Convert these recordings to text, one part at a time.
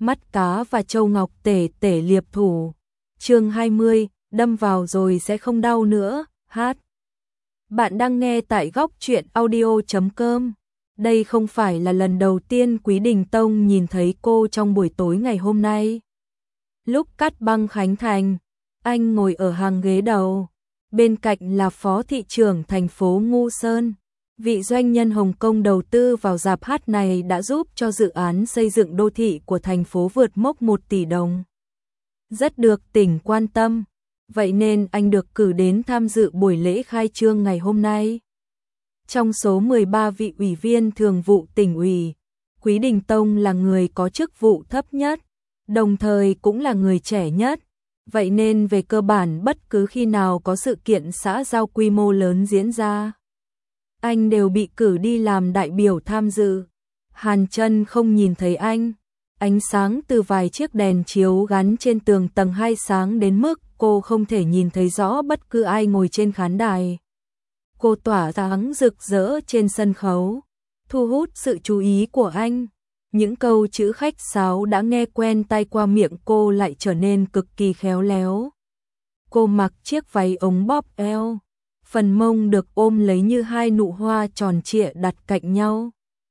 mắt cá và châu ngọc tể tể liệp thủ. Chương 20, đâm vào rồi sẽ không đau nữa. Hát. Bạn đang nghe tại góc truyện audio.com. Đây không phải là lần đầu tiên Quý Đình Tông nhìn thấy cô trong buổi tối ngày hôm nay. Lúc cắt băng khánh thành, anh ngồi ở hàng ghế đầu. Bên cạnh là phó thị trưởng thành phố Ngũ Sơn. Vị doanh nhân Hồng Kông đầu tư vào rạp hát này đã giúp cho dự án xây dựng đô thị của thành phố vượt mốc 1 tỷ đồng. Rất được tỉnh quan tâm, vậy nên anh được cử đến tham dự buổi lễ khai trương ngày hôm nay. Trong số 13 vị ủy viên thường vụ tỉnh ủy, Quý Đình Tông là người có chức vụ thấp nhất, đồng thời cũng là người trẻ nhất. Vậy nên về cơ bản bất cứ khi nào có sự kiện xã giao quy mô lớn diễn ra, anh đều bị cử đi làm đại biểu tham dự. Hàn Chân không nhìn thấy anh. Ánh sáng từ vài chiếc đèn chiếu gắn trên tường tầng 2 sáng đến mức cô không thể nhìn thấy rõ bất cứ ai ngồi trên khán đài. Cô tỏa sáng rực rỡ trên sân khấu, thu hút sự chú ý của anh. Những câu chữ khách sáo đã nghe quen tai qua miệng cô lại trở nên cực kỳ khéo léo. Cô mặc chiếc váy ống bóp eo, phần mông được ôm lấy như hai nụ hoa tròn trịa đặt cạnh nhau.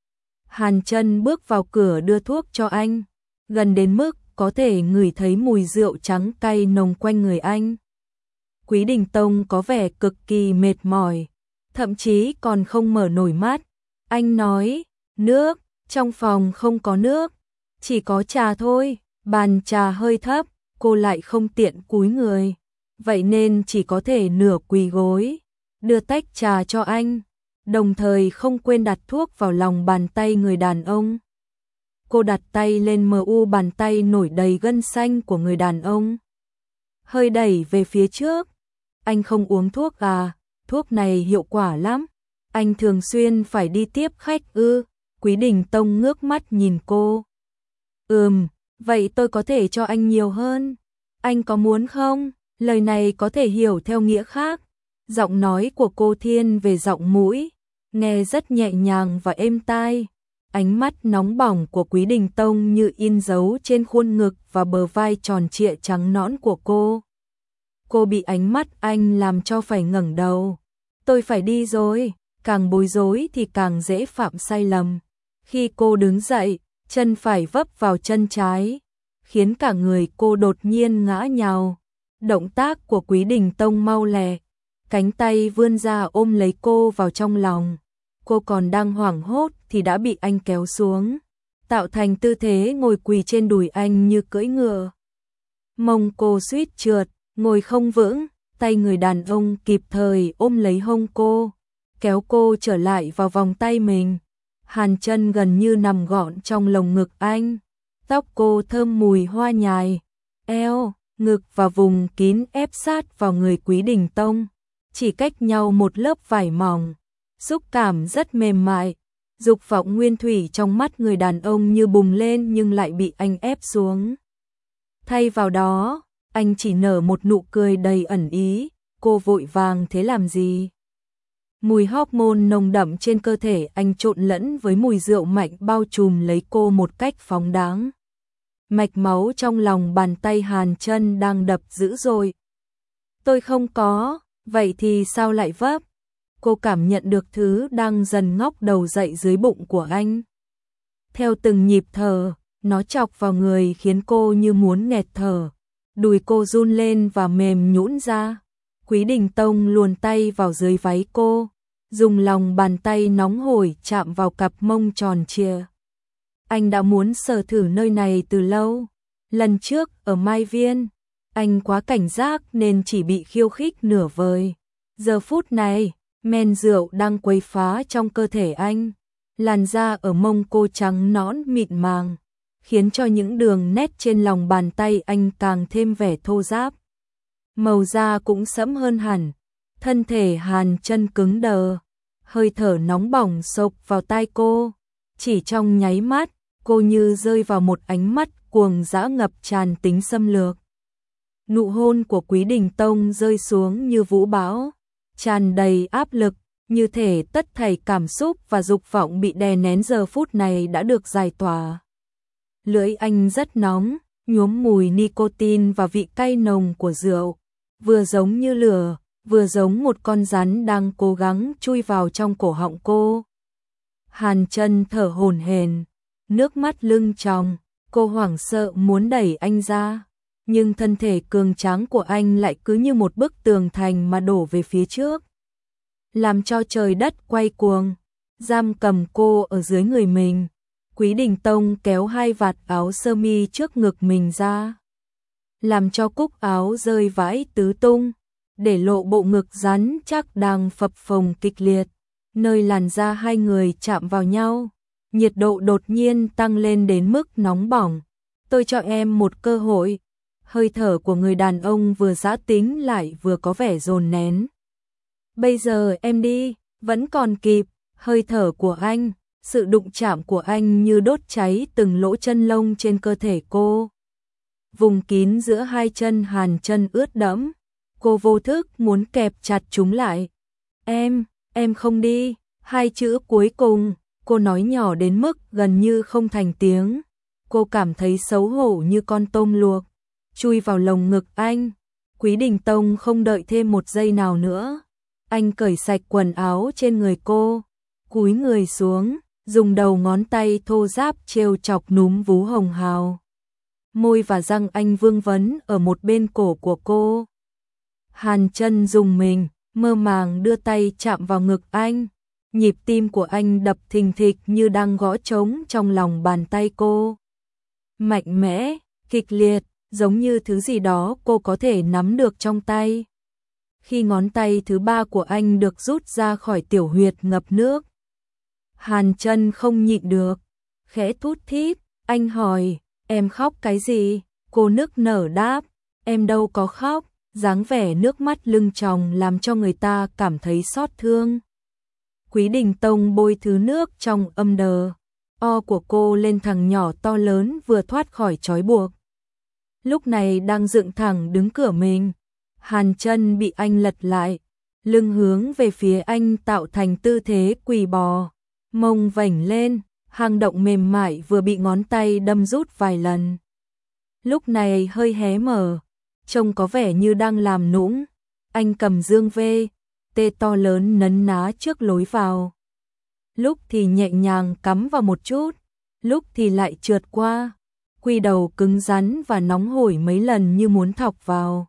Hàn Chân bước vào cửa đưa thuốc cho anh, gần đến mức có thể ngửi thấy mùi rượu trắng cay nồng quanh người anh. Quý Đình Tông có vẻ cực kỳ mệt mỏi, thậm chí còn không mở nổi mắt. Anh nói, nước, trong phòng không có nước, chỉ có trà thôi. Bàn trà hơi thấp, cô lại không tiện cúi người, vậy nên chỉ có thể nửa quỳ gối, đưa tách trà cho anh, đồng thời không quên đặt thuốc vào lòng bàn tay người đàn ông. Cô đặt tay lên mu bàn tay nổi đầy gân xanh của người đàn ông, hơi đẩy về phía trước. Anh không uống thuốc à? Thuốc này hiệu quả lắm. Anh thường xuyên phải đi tiếp khách ư? Quý Đình Tông ngước mắt nhìn cô. Vậy tôi có thể cho anh nhiều hơn. Anh có muốn không? Lời này có thể hiểu theo nghĩa khác. Giọng nói của cô thiên về giọng mũi, nghe rất nhẹ nhàng và êm tai. Ánh mắt nóng bỏng của Quý Đình Tông như in dấu trên khuôn ngực và bờ vai tròn trịa trắng nõn của cô. Cô bị ánh mắt anh làm cho phải ngẩng đầu. Tôi phải đi rồi. Càng bối rối thì càng dễ phạm sai lầm. Khi cô đứng dậy, chân phải vấp vào chân trái, khiến cả người cô đột nhiên ngã nhào. Động tác của Quý Đình Tông mau lẹ, cánh tay vươn ra ôm lấy cô vào trong lòng. Cô còn đang hoảng hốt thì đã bị anh kéo xuống, tạo thành tư thế ngồi quỳ trên đùi anh như cưỡi ngựa. Mông cô suýt trượt, ngồi không vững, tay người đàn ông kịp thời ôm lấy hông cô, kéo cô trở lại vào vòng tay mình. Hàn Chân gần như nằm gọn trong lồng ngực anh, tóc cô thơm mùi hoa nhài, eo, ngực và vùng kín ép sát vào người Quý Đình Tông, chỉ cách nhau một lớp vải mỏng, xúc cảm rất mềm mại. Dục vọng nguyên thủy trong mắt người đàn ông như bùng lên nhưng lại bị anh ép xuống. Thay vào đó, anh chỉ nở một nụ cười đầy ẩn ý. Cô vội vàng thế làm gì? Mùi hormone nồng đậm trên cơ thể anh trộn lẫn với mùi rượu mạnh bao trùm lấy cô một cách phóng đáng. Mạch máu trong lòng bàn tay Hàn Chân đang đập dữ dội. Tôi không có, vậy thì sao lại vấp? Cô cảm nhận được thứ đang dần ngóc đầu dậy dưới bụng của anh. Theo từng nhịp thở, nó chọc vào người khiến cô như muốn nghẹt thở. Đùi cô run lên và mềm nhũn ra. Quý Đình Tông luồn tay vào dưới váy cô, dùng lòng bàn tay nóng hổi chạm vào cặp mông tròn trịa. Anh đã muốn sờ thử nơi này từ lâu. Lần trước ở Mai Viên, anh quá cảnh giác nên chỉ bị khiêu khích nửa vời. Giờ phút này, men rượu đang quấy phá trong cơ thể anh. Làn da ở mông cô trắng nõn mịn màng, khiến cho những đường nét trên lòng bàn tay anh càng thêm vẻ thô ráp. Màu da cũng sẫm hơn hẳn. Thân thể Hàn Chân cứng đờ, hơi thở nóng bỏng xộc vào tai cô. Chỉ trong nháy mắt, cô như rơi vào một ánh mắt cuồng dã ngập tràn tính xâm lược. Nụ hôn của Quý Đình Tông rơi xuống như vũ bão, tràn đầy áp lực, như thể tất thảy cảm xúc và dục vọng bị đè nén giờ phút này đã được giải tỏa. Lưỡi anh rất nóng, nhuốm mùi nicotine và vị cay nồng của rượu, vừa giống như lửa, vừa giống một con rắn đang cố gắng chui vào trong cổ họng cô. Hàn Chân thở hổn hển, nước mắt lưng tròng, cô hoảng sợ muốn đẩy anh ra, nhưng thân thể cường tráng của anh lại cứ như một bức tường thành mà đổ về phía trước, làm cho trời đất quay cuồng, giam cầm cô ở dưới người mình. Quý Đình Tông kéo hai vạt áo sơ mi trước ngực mình ra, làm cho cúc áo rơi vãi tứ tung, để lộ bộ ngực rắn chắc đang phập phồng kịch liệt, nơi làn da hai người chạm vào nhau, nhiệt độ đột nhiên tăng lên đến mức nóng bỏng. Tôi cho em một cơ hội. Hơi thở của người đàn ông vừa giã tính lại vừa có vẻ dồn nén. Bây giờ em đi, vẫn còn kịp. Hơi thở của anh, sự đụng chạm của anh như đốt cháy từng lỗ chân lông trên cơ thể cô. Vùng kín giữa hai chân Hàn Chân ướt đẫm, cô vô thức muốn kẹp chặt chúng lại. Em không đi. Hai chữ cuối cùng, cô nói nhỏ đến mức gần như không thành tiếng. Cô cảm thấy xấu hổ như con tôm luộc, chui vào lồng ngực anh. Quý Đình Tông không đợi thêm một giây nào nữa. Anh cởi sạch quần áo trên người cô, cúi người xuống, dùng đầu ngón tay thô ráp trêu chọc núm vú hồng hào. Môi và răng anh vương vấn ở một bên cổ của cô. Hàn Chân dùng mình, mơ màng đưa tay chạm vào ngực anh. Nhịp tim của anh đập thình thịch như đang gõ trống trong lòng bàn tay cô. Mạnh mẽ, kịch liệt, giống như thứ gì đó cô có thể nắm được trong tay. Khi ngón tay thứ ba của anh được rút ra khỏi tiểu huyệt ngập nước, Hàn Chân không nhịn được, khẽ thút thít. Anh hỏi, em khóc cái gì? Cô nức nở đáp, em đâu có khóc. Dáng vẻ nước mắt lưng tròng làm cho người ta cảm thấy xót thương. Quý Đình Tông bôi thứ nước trong âm đờ o của cô lên thằng nhỏ to lớn vừa thoát khỏi trói buộc. Lúc này đang dựng thẳng đứng cửa mình. Hàn Chân bị anh lật lại, lưng hướng về phía anh tạo thành tư thế quỳ bò, mông vểnh lên, hang động mềm mại vừa bị ngón tay đâm rút vài lần. Lúc này hơi hé mở, trông có vẻ như đang làm nũng. Anh cầm dương vê, tê to lớn nấn ná trước lối vào. Lúc thì nhẹ nhàng cắm vào một chút, lúc thì lại trượt qua. Quy đầu cứng rắn và nóng hổi mấy lần như muốn thọc vào.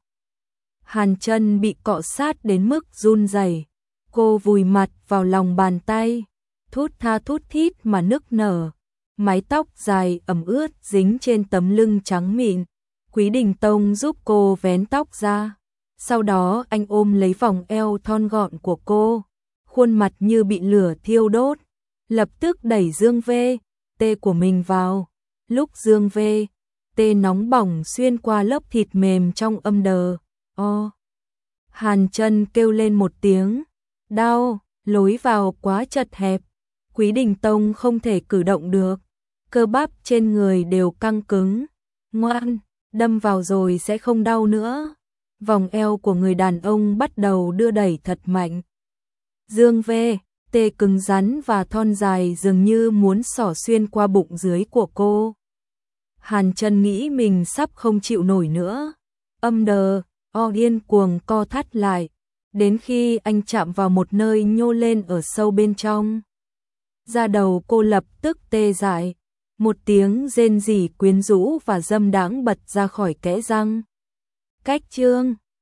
Hàn Chân bị cọ sát đến mức run rẩy. Cô vùi mặt vào lòng bàn tay, thút tha thút thít mà nức nở. Mái tóc dài ẩm ướt dính trên tấm lưng trắng mịn. Quý Đình Tông giúp cô vén tóc ra. Sau đó anh ôm lấy vòng eo thon gọn của cô, khuôn mặt như bị lửa thiêu đốt. Lập tức đẩy dương vê, tê của mình vào. Lúc dương vê, tê nóng bỏng xuyên qua lớp thịt mềm trong âm đờ o, Hàn Chân kêu lên một tiếng, đau. Lối vào quá chật hẹp, Quý Đình Tông không thể cử động được, cơ bắp trên người đều căng cứng. Ngoan, đâm vào rồi sẽ không đau nữa. Vòng eo của người đàn ông bắt đầu đưa đẩy thật mạnh. Dương vê, tê cứng rắn và thon dài dường như muốn xỏ xuyên qua bụng dưới của cô. Hàn Chân nghĩ mình sắp không chịu nổi nữa. Âm đờ o điên cuồng co thắt lại, đến khi anh chạm vào một nơi nhô lên ở sâu bên trong. Da đầu cô lập tức tê dại, một tiếng rên rỉ quyến rũ và dâm đãng bật ra khỏi kẽ răng. Cách chương